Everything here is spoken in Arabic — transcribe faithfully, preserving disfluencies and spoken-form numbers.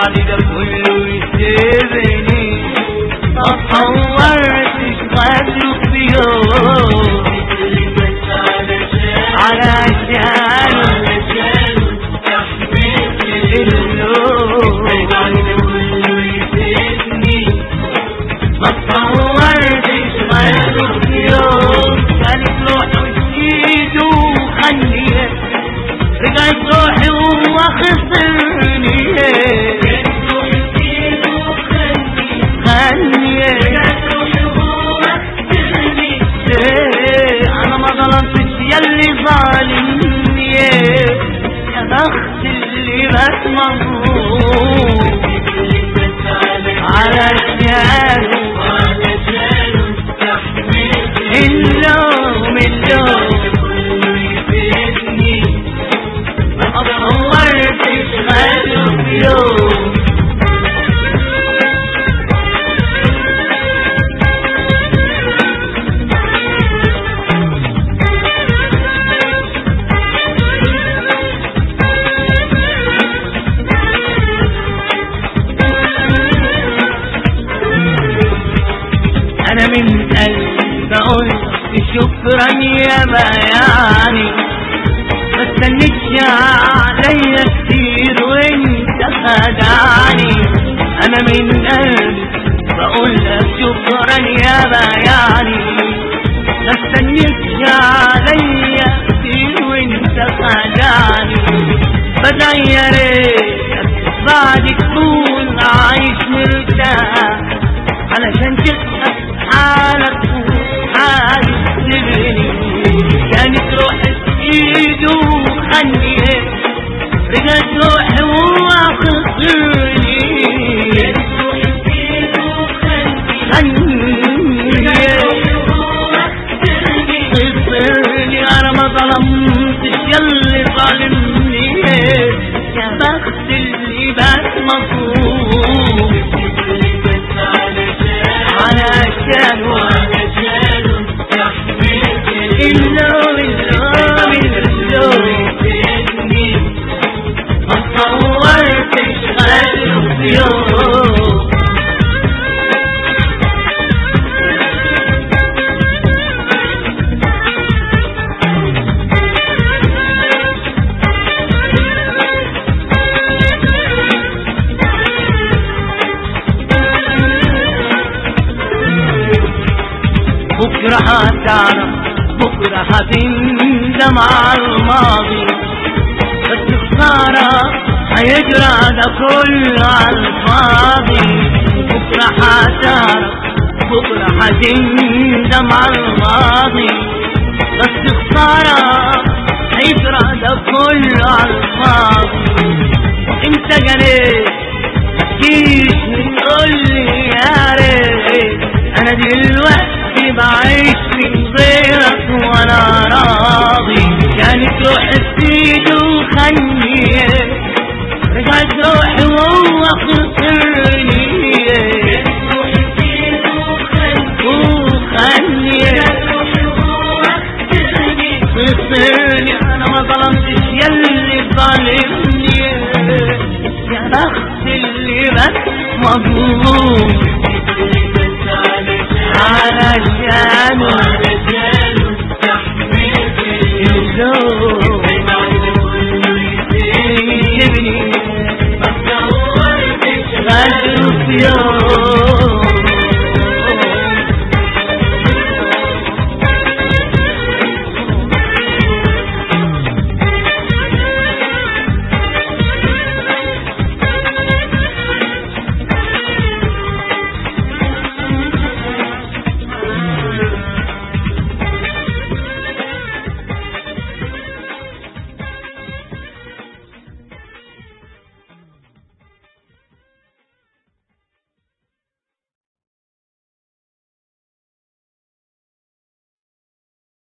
بعد ده كله يسيبني ما تصورتش غدره في يوم علشان ما تصورتش غدره في يوم كانت روحي وسيده وخليه رجعت روحي وهو خسرني انا ما ظلمتش ياللي ظالمني يا بخت اللي بس مظلوم علشان اللوم اللوم ما تصورتش غيره في يوم انا من قلبي بقول شكرا يا بياني ما استنيتش عليا كتير وانت خدعني انا من قلبي بقول لك شكرا يا بياني ما استنيتش عليا كتير وانت خدعني بدعي يا ريتك بعد تكون عايش مرتاح علشان تبقى حالك وحالي تبني كانت روحي في ايده وخليه رجعت روحي وهو خسرني خسرني انا ما ظلمتش ياللي ظالمني يا بخت اللي بس مظلوم علشان اللوم اللوم اللوم ما تصورتش غيره في يوم بكرة هتعرف بكرة هتندم على الماضي بس خسارة هيجرى ده كله على الفاضي بكرة هتعرف بكرة هتندم على الماضي بس خسارة هيجرى ده كله على الفاضي وانت جريت متجيش وتقولي يا ريت انا دلوقتي بعيش من غيرك وانا راضي كانت روحي بسيده وخليه رجعت روحي وهو خسرني وخليه خسرني انا ما ظلمتش ياللي ظالمني يا بخت اللي بس مظلوم علشان اللوم يجيبني ما تصورتش غيره في يوم